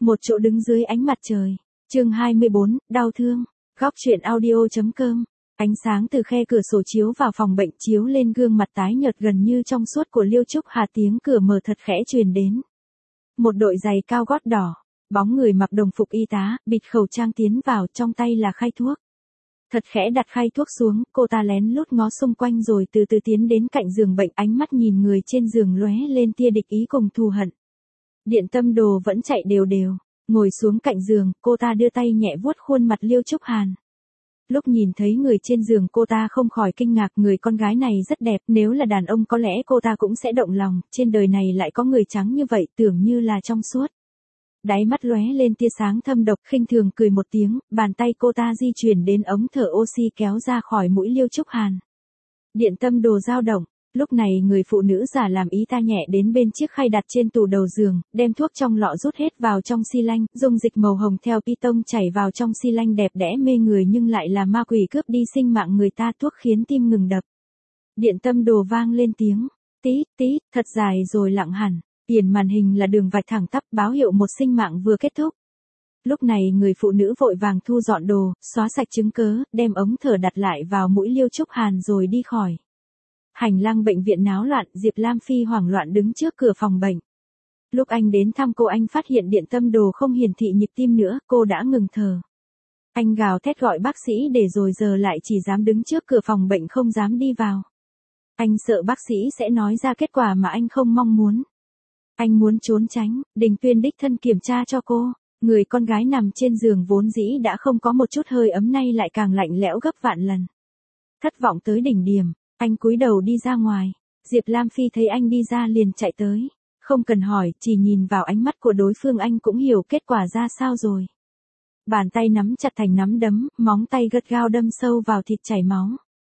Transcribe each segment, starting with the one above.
Một chỗ đứng dưới ánh mặt trời. Chương 24, đau thương. Góc truyện audio.com. Ánh sáng từ khe cửa sổ chiếu vào phòng bệnh chiếu lên gương mặt tái nhợt gần như trong suốt của Liêu Trúc Hà, tiếng cửa mở thật khẽ truyền đến. Một đội giày cao gót đỏ, bóng người mặc đồng phục y tá, bịt khẩu trang tiến vào, trong tay là khay thuốc. Thật khẽ đặt khay thuốc xuống, cô ta lén lút ngó xung quanh rồi từ từ tiến đến cạnh giường bệnh, ánh mắt nhìn người trên giường lóe lên tia địch ý cùng thù hận. Điện tâm đồ vẫn chạy đều đều, ngồi xuống cạnh giường, cô ta đưa tay nhẹ vuốt khuôn mặt Liêu Trúc Hàn. Lúc nhìn thấy người trên giường cô ta không khỏi kinh ngạc, người con gái này rất đẹp, nếu là đàn ông có lẽ cô ta cũng sẽ động lòng, trên đời này lại có người trắng như vậy, tưởng như là trong suốt. Đáy mắt lóe lên tia sáng thâm độc, khinh thường cười một tiếng, bàn tay cô ta di chuyển đến ống thở oxy kéo ra khỏi mũi Liêu Trúc Hàn. Điện tâm đồ dao động, lúc này người phụ nữ giả làm ý ta nhẹ đến bên chiếc khay đặt trên tủ đầu giường, đem thuốc trong lọ rút hết vào trong xi lanh, dung dịch màu hồng theo piton chảy vào trong xi lanh đẹp đẽ mê người nhưng lại là ma quỷ cướp đi sinh mạng người ta, thuốc khiến tim ngừng đập. Điện tâm đồ vang lên tiếng, tít tít, thật dài rồi lặng hẳn. Tiền màn hình là đường vạch thẳng tắp báo hiệu một sinh mạng vừa kết thúc. Lúc này người phụ nữ vội vàng thu dọn đồ, xóa sạch chứng cớ, đem ống thở đặt lại vào mũi Liêu Trúc Hàn rồi đi khỏi. Hành lang bệnh viện náo loạn, Diệp Lam Phi hoảng loạn đứng trước cửa phòng bệnh. Lúc anh đến thăm cô, anh phát hiện điện tâm đồ không hiển thị nhịp tim nữa, cô đã ngừng thở. Anh gào thét gọi bác sĩ để rồi giờ lại chỉ dám đứng trước cửa phòng bệnh không dám đi vào. Anh sợ bác sĩ sẽ nói ra kết quả mà anh không mong muốn. Anh muốn trốn tránh, Đình Tuyên đích thân kiểm tra cho cô. Người con gái nằm trên giường vốn dĩ đã không có một chút hơi ấm nay lại càng lạnh lẽo gấp vạn lần. Thất vọng tới đỉnh điểm, anh cúi đầu đi ra ngoài. Diệp Lam Phi thấy anh đi ra liền chạy tới. Không cần hỏi, chỉ nhìn vào ánh mắt của đối phương anh cũng hiểu kết quả ra sao rồi. Bàn tay nắm chặt thành nắm đấm, móng tay gắt gao đâm sâu vào thịt chảy máu.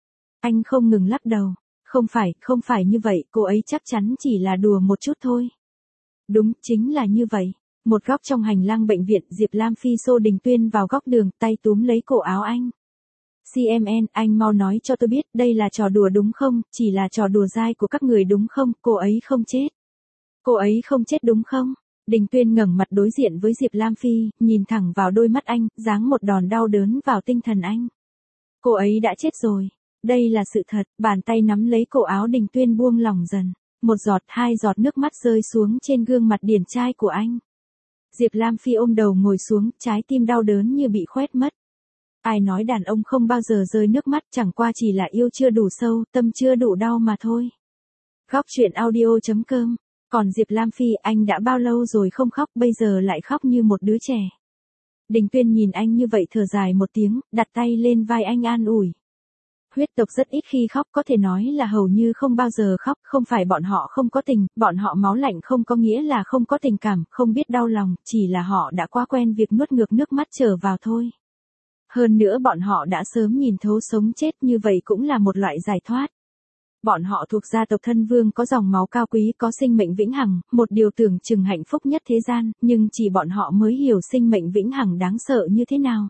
Anh không ngừng lắc đầu. Không phải như vậy, cô ấy chắc chắn chỉ là đùa một chút thôi. Đúng, chính là như vậy. Một góc trong hành lang bệnh viện, Diệp Lam Phi xô Đình Tuyên vào góc đường, tay túm lấy cổ áo anh. CMN, anh mau nói cho tôi biết, đây là trò đùa đúng không, chỉ là trò đùa dai của các người đúng không, cô ấy không chết. Cô ấy không chết đúng không? Đình Tuyên ngẩng mặt đối diện với Diệp Lam Phi, nhìn thẳng vào đôi mắt anh, giáng một đòn đau đớn vào tinh thần anh. Cô ấy đã chết rồi. Đây là sự thật, bàn tay nắm lấy cổ áo Đình Tuyên buông lỏng dần. Một giọt, hai giọt nước mắt rơi xuống trên gương mặt điển trai của anh. Diệp Lam Phi ôm đầu ngồi xuống, trái tim đau đớn như bị khoét mất. Ai nói đàn ông không bao giờ rơi nước mắt, chẳng qua chỉ là yêu chưa đủ sâu, tâm chưa đủ đau mà thôi. Góc truyện audio.com. Còn Diệp Lam Phi, anh đã bao lâu rồi không khóc, bây giờ lại khóc như một đứa trẻ. Đình Tuyên nhìn anh như vậy thở dài một tiếng, đặt tay lên vai anh an ủi. Huyết tộc rất ít khi khóc, có thể nói là hầu như không bao giờ khóc, không phải bọn họ không có tình, bọn họ máu lạnh không có nghĩa là không có tình cảm, không biết đau lòng, chỉ là họ đã quá quen việc nuốt ngược nước mắt trở vào thôi. Hơn nữa bọn họ đã sớm nhìn thấu sống chết, như vậy cũng là một loại giải thoát. Bọn họ thuộc gia tộc thân vương có dòng máu cao quý, có sinh mệnh vĩnh hằng, một điều tưởng chừng hạnh phúc nhất thế gian, nhưng chỉ bọn họ mới hiểu sinh mệnh vĩnh hằng đáng sợ như thế nào.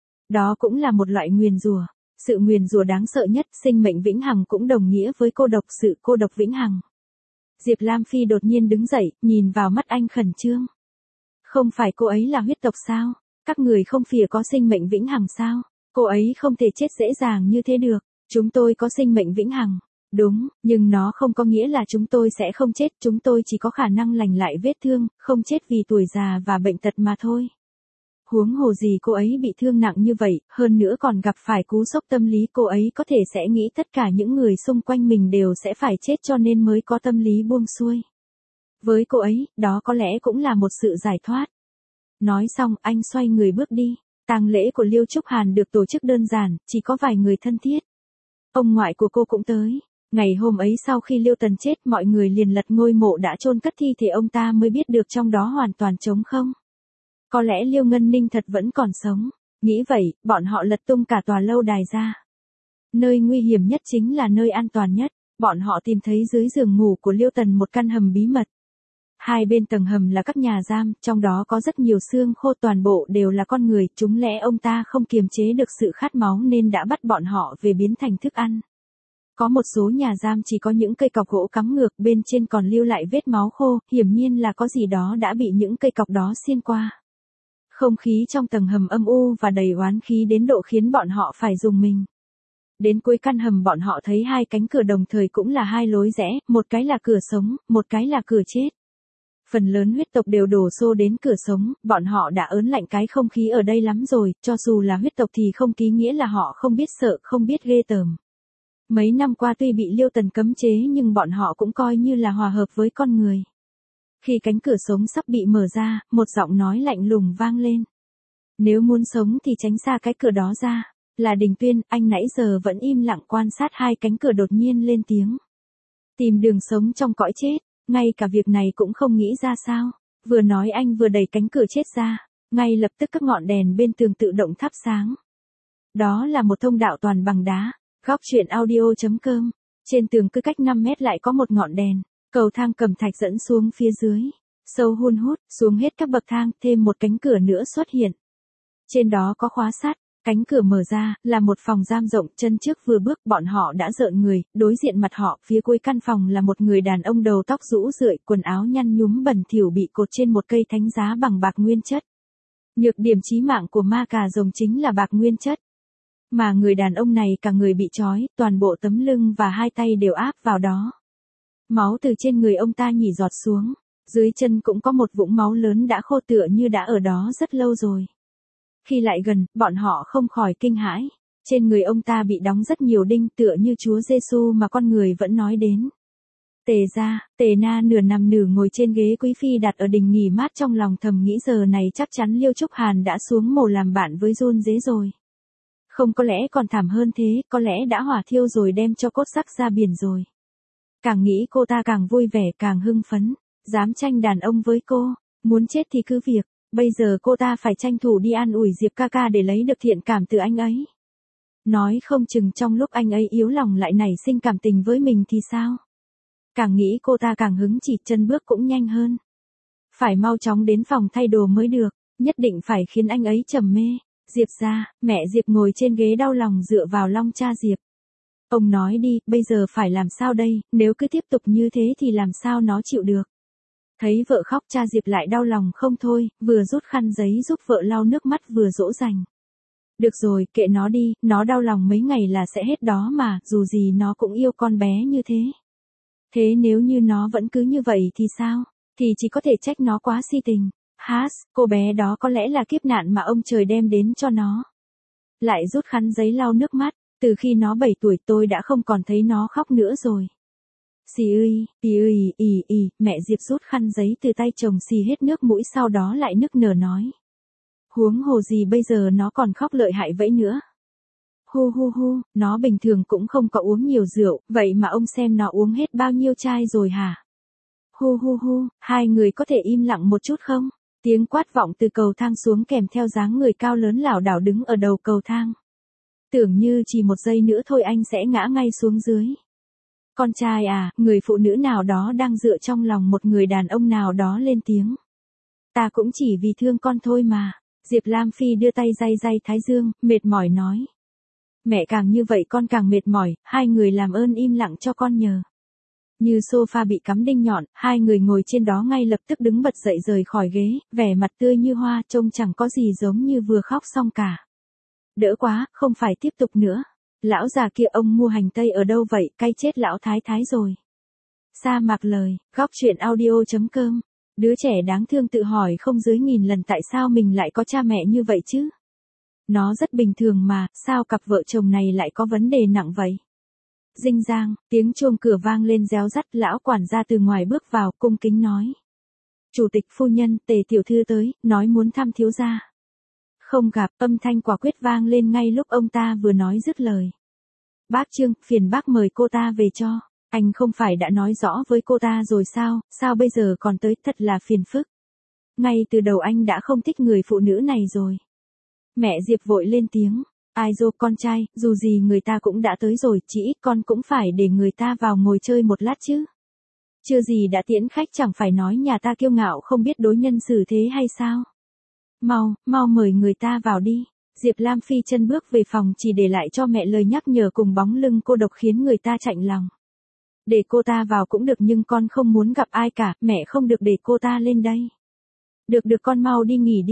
Đó cũng là một loại nguyền rủa. Sự nguyền rủa đáng sợ nhất, sinh mệnh vĩnh hằng cũng đồng nghĩa với cô độc, sự cô độc vĩnh hằng. Diệp Lam Phi đột nhiên đứng dậy, nhìn vào mắt anh khẩn trương. Không phải cô ấy là huyết tộc sao? Các người không phìa có sinh mệnh vĩnh hằng sao? Cô ấy không thể chết dễ dàng như thế được. Chúng tôi có sinh mệnh vĩnh hằng. Đúng, nhưng nó không có nghĩa là chúng tôi sẽ không chết, chúng tôi chỉ có khả năng lành lại vết thương, không chết vì tuổi già và bệnh tật mà thôi. Huống hồ gì cô ấy bị thương nặng như vậy, hơn nữa còn gặp phải cú sốc tâm lý, cô ấy có thể sẽ nghĩ tất cả những người xung quanh mình đều sẽ phải chết cho nên mới có tâm lý buông xuôi. Với cô ấy, đó có lẽ cũng là một sự giải thoát. Nói xong, anh xoay người bước đi. Tang lễ của Liêu Trúc Hàn được tổ chức đơn giản, chỉ có vài người thân thiết. Ông ngoại của cô cũng tới. Ngày hôm ấy sau khi Liêu Tần chết, mọi người liền lật ngôi mộ đã chôn cất thi thể ông ta mới biết được trong đó hoàn toàn trống không. Có lẽ Liêu Ngân Ninh thật vẫn còn sống. Nghĩ vậy, bọn họ lật tung cả tòa lâu đài ra. Nơi nguy hiểm nhất chính là nơi an toàn nhất. Bọn họ tìm thấy dưới giường ngủ của Liêu Tần một căn hầm bí mật. Hai bên tầng hầm là các nhà giam, trong đó có rất nhiều xương khô, toàn bộ đều là con người. Chúng lẽ ông ta không kiềm chế được sự khát máu nên đã bắt bọn họ về biến thành thức ăn. Có một số nhà giam chỉ có những cây cọc gỗ cắm ngược, bên trên còn lưu lại vết máu khô, hiển nhiên là có gì đó đã bị những cây cọc đó xiên qua. Không khí trong tầng hầm âm u và đầy oán khí đến độ khiến bọn họ phải rùng mình. Đến cuối căn hầm bọn họ thấy hai cánh cửa đồng thời cũng là hai lối rẽ, một cái là cửa sống, một cái là cửa chết. Phần lớn huyết tộc đều đổ xô đến cửa sống, bọn họ đã ớn lạnh cái không khí ở đây lắm rồi, cho dù là huyết tộc thì không ký nghĩa là họ không biết sợ, không biết ghê tởm. Mấy năm qua tuy bị Liêu Tần cấm chế nhưng bọn họ cũng coi như là hòa hợp với con người. Khi cánh cửa sống sắp bị mở ra, một giọng nói lạnh lùng vang lên. Nếu muốn sống thì tránh xa cái cửa đó ra. Là Đình Tuyên, anh nãy giờ vẫn im lặng quan sát hai cánh cửa đột nhiên lên tiếng. Tìm đường sống trong cõi chết, ngay cả việc này cũng không nghĩ ra sao. Vừa nói anh vừa đẩy cánh cửa chết ra, ngay lập tức các ngọn đèn bên tường tự động thắp sáng. Đó là một thông đạo toàn bằng đá. Góc truyện audio.com. Trên tường cứ cách 5 mét lại có một ngọn đèn, cầu thang cẩm thạch dẫn xuống phía dưới. Sâu hun hút, xuống hết các bậc thang, thêm một cánh cửa nữa xuất hiện. Trên đó có khóa sắt. Cánh cửa mở ra, là một phòng giam rộng, chân trước vừa bước bọn họ đã rợn người, đối diện mặt họ, phía cuối căn phòng là một người đàn ông đầu tóc rũ rượi, quần áo nhăn nhúm bẩn thỉu bị cột trên một cây thánh giá bằng bạc nguyên chất. Nhược điểm chí mạng của ma cà rồng chính là bạc nguyên chất. Mà người đàn ông này cả người bị trói, toàn bộ tấm lưng và hai tay đều áp vào đó. Máu từ trên người ông ta nhỉ giọt xuống, dưới chân cũng có một vũng máu lớn đã khô tựa như đã ở đó rất lâu rồi. Khi lại gần, bọn họ không khỏi kinh hãi. Trên người ông ta bị đóng rất nhiều đinh tựa như Chúa Giêsu mà con người vẫn nói đến. Tề ra, Tề Na nửa nằm nửa ngồi trên ghế quý phi đặt ở đình nghỉ mát trong lòng thầm nghĩ giờ này chắc chắn Liêu Trúc Hàn đã xuống mồ làm bạn với run dế rồi. Không có lẽ còn thảm hơn thế, có lẽ đã hỏa thiêu rồi đem cho cốt xác ra biển rồi. Càng nghĩ cô ta càng vui vẻ càng hưng phấn, dám tranh đàn ông với cô, muốn chết thì cứ việc. Bây giờ cô ta phải tranh thủ đi an ủi Diệp ca ca để lấy được thiện cảm từ anh ấy. Nói không chừng trong lúc anh ấy yếu lòng lại nảy sinh cảm tình với mình thì sao? Càng nghĩ cô ta càng hứng chỉ chân bước cũng nhanh hơn. Phải mau chóng đến phòng thay đồ mới được, nhất định phải khiến anh ấy trầm mê. Diệp ra, mẹ Diệp ngồi trên ghế đau lòng dựa vào long cha Diệp. Ông nói đi, bây giờ phải làm sao đây, nếu cứ tiếp tục như thế thì làm sao nó chịu được. Thấy vợ khóc cha Diệp lại đau lòng không thôi, vừa rút khăn giấy giúp vợ lau nước mắt vừa dỗ dành. Được rồi, kệ nó đi, nó đau lòng mấy ngày là sẽ hết đó mà, dù gì nó cũng yêu con bé như thế. Thế nếu như nó vẫn cứ như vậy thì sao? Thì chỉ có thể trách nó quá si tình. Cô bé đó có lẽ là kiếp nạn mà ông trời đem đến cho nó. Lại rút khăn giấy lau nước mắt, từ khi nó 7 tuổi tôi đã không còn thấy nó khóc nữa rồi. Xì mẹ Diệp rút khăn giấy từ tay chồng xì hết nước mũi sau đó lại nức nở nói. Huống hồ gì bây giờ nó còn khóc lợi hại vậy nữa. Hu, nó bình thường cũng không có uống nhiều rượu, vậy mà ông xem nó uống hết bao nhiêu chai rồi hả? Hu, hai người có thể im lặng một chút không? Tiếng quát vọng từ cầu thang xuống kèm theo dáng người cao lớn lảo đảo đứng ở đầu cầu thang. Tưởng như chỉ một giây nữa thôi anh sẽ ngã ngay xuống dưới. Con trai à, người phụ nữ nào đó đang dựa trong lòng một người đàn ông nào đó lên tiếng. Ta cũng chỉ vì thương con thôi mà. Diệp Lam Phi đưa tay day thái dương, mệt mỏi nói. Mẹ càng như vậy con càng mệt mỏi, hai người làm ơn im lặng cho con nhờ. Như sofa bị cắm đinh nhọn, hai người ngồi trên đó ngay lập tức đứng bật dậy rời khỏi ghế, vẻ mặt tươi như hoa, trông chẳng có gì giống như vừa khóc xong cả. Đỡ quá, không phải tiếp tục nữa. Lão già kia ông mua hành tây ở đâu vậy, cay chết lão thái thái rồi. Sa mạc lời, góc truyện audio.com. Đứa trẻ đáng thương tự hỏi không dưới 1000 lần tại sao mình lại có cha mẹ như vậy chứ. Nó rất bình thường mà, sao cặp vợ chồng này lại có vấn đề nặng vậy. Dinh dang, tiếng chuông cửa vang lên réo rắt, lão quản gia từ ngoài bước vào, cung kính nói. Chủ tịch phu nhân, Tề tiểu thư tới, nói muốn thăm thiếu gia. Không gặp, âm thanh quả quyết vang lên ngay lúc ông ta vừa nói dứt lời. Bác Trương, phiền bác mời cô ta về cho. Anh không phải đã nói rõ với cô ta rồi sao bây giờ còn tới, thật là phiền phức. Ngay từ đầu anh đã không thích người phụ nữ này rồi. Mẹ Diệp vội lên tiếng. Ai dô con trai, dù gì người ta cũng đã tới rồi, chỉ ít con cũng phải để người ta vào ngồi chơi một lát chứ. Chưa gì đã tiễn khách chẳng phải nói nhà ta kiêu ngạo không biết đối nhân xử thế hay sao. Mau mời người ta vào đi. Diệp Lam Phi chân bước về phòng chỉ để lại cho mẹ lời nhắc nhở cùng bóng lưng cô độc khiến người ta chạnh lòng. Để cô ta vào cũng được nhưng con không muốn gặp ai cả, mẹ không được để cô ta lên đây. Được con mau đi nghỉ đi.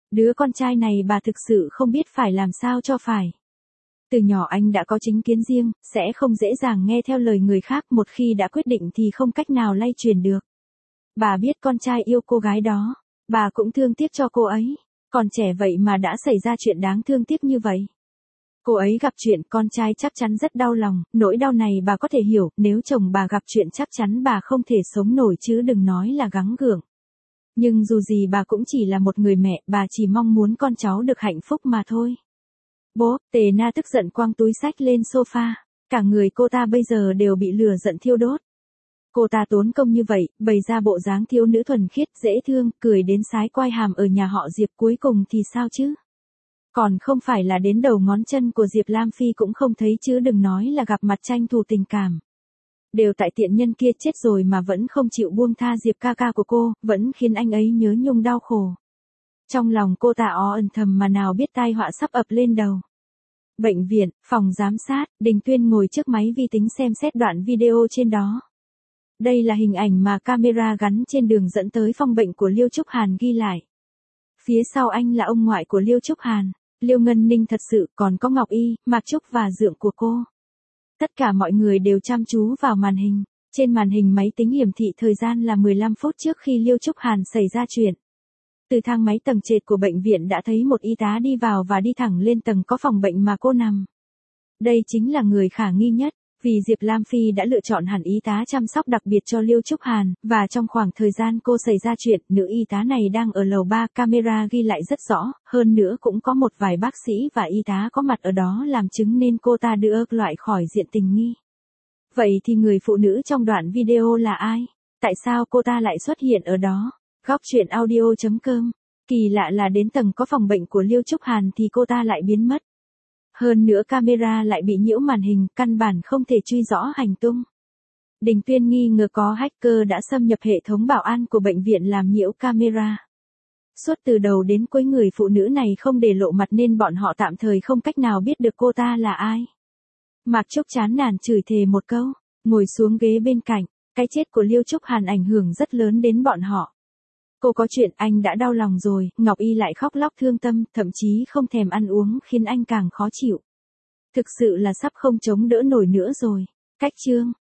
Đứa con trai này bà thực sự không biết phải làm sao cho phải. Từ nhỏ anh đã có chính kiến riêng, sẽ không dễ dàng nghe theo lời người khác, một khi đã quyết định thì không cách nào lay chuyển được. Bà biết con trai yêu cô gái đó, bà cũng thương tiếc cho cô ấy, còn trẻ vậy mà đã xảy ra chuyện đáng thương tiếc như vậy. Cô ấy gặp chuyện con trai chắc chắn rất đau lòng, nỗi đau này bà có thể hiểu, nếu chồng bà gặp chuyện chắc chắn bà không thể sống nổi chứ đừng nói là gắng gượng. Nhưng dù gì bà cũng chỉ là một người mẹ, bà chỉ mong muốn con cháu được hạnh phúc mà thôi. Bố, Tề Na tức giận quăng túi xách lên sofa, cả người cô ta bây giờ đều bị lửa giận thiêu đốt. Cô ta tốn công như vậy, bày ra bộ dáng thiếu nữ thuần khiết, dễ thương, cười đến sái quai hàm ở nhà họ Diệp, cuối cùng thì sao chứ? Còn không phải là đến đầu ngón chân của Diệp Lam Phi cũng không thấy chứ đừng nói là gặp mặt tranh thủ tình cảm. Đều tại tiện nhân kia chết rồi mà vẫn không chịu buông tha Diệp ca ca của cô, vẫn khiến anh ấy nhớ nhung đau khổ. Trong lòng cô ta ẩn thầm mà nào biết tai họa sắp ập lên đầu. Bệnh viện, phòng giám sát, Đình Tuyên ngồi trước máy vi tính xem xét đoạn video trên đó. Đây là hình ảnh mà camera gắn trên đường dẫn tới phòng bệnh của Liêu Trúc Hàn ghi lại. Phía sau anh là ông ngoại của Liêu Trúc Hàn, Liêu Ngân Ninh thật sự, còn có Ngọc Y, Mạc Trúc và dượng của cô. Tất cả mọi người đều chăm chú vào màn hình. Trên màn hình máy tính hiển thị thời gian là 15 phút trước khi Liêu Trúc Hàn xảy ra chuyện. Từ thang máy tầng trệt của bệnh viện đã thấy một y tá đi vào và đi thẳng lên tầng có phòng bệnh mà cô nằm. Đây chính là người khả nghi nhất, vì Diệp Lam Phi đã lựa chọn hẳn y tá chăm sóc đặc biệt cho Liêu Trúc Hàn, và trong khoảng thời gian cô xảy ra chuyện, nữ y tá này đang ở lầu 3, camera ghi lại rất rõ, hơn nữa cũng có một vài bác sĩ và y tá có mặt ở đó làm chứng nên cô ta được loại khỏi diện tình nghi. Vậy thì người phụ nữ trong đoạn video là ai? Tại sao cô ta lại xuất hiện ở đó? Góc truyện audio.com. Kỳ lạ là đến tầng có phòng bệnh của Liêu Trúc Hàn thì cô ta lại biến mất. Hơn nữa camera lại bị nhiễu màn hình, căn bản không thể truy rõ hành tung. Đình Tuyên nghi ngờ có hacker đã xâm nhập hệ thống bảo an của bệnh viện làm nhiễu camera. Suốt từ đầu đến cuối người phụ nữ này không để lộ mặt nên bọn họ tạm thời không cách nào biết được cô ta là ai. Mạc Trúc chán nản chửi thề một câu, ngồi xuống ghế bên cạnh, cái chết của Liêu Trúc Hàn ảnh hưởng rất lớn đến bọn họ. Cô có chuyện anh đã đau lòng rồi, Ngọc Y lại khóc lóc thương tâm, thậm chí không thèm ăn uống khiến anh càng khó chịu. Thực sự là sắp không chống đỡ nổi nữa rồi. Cách chương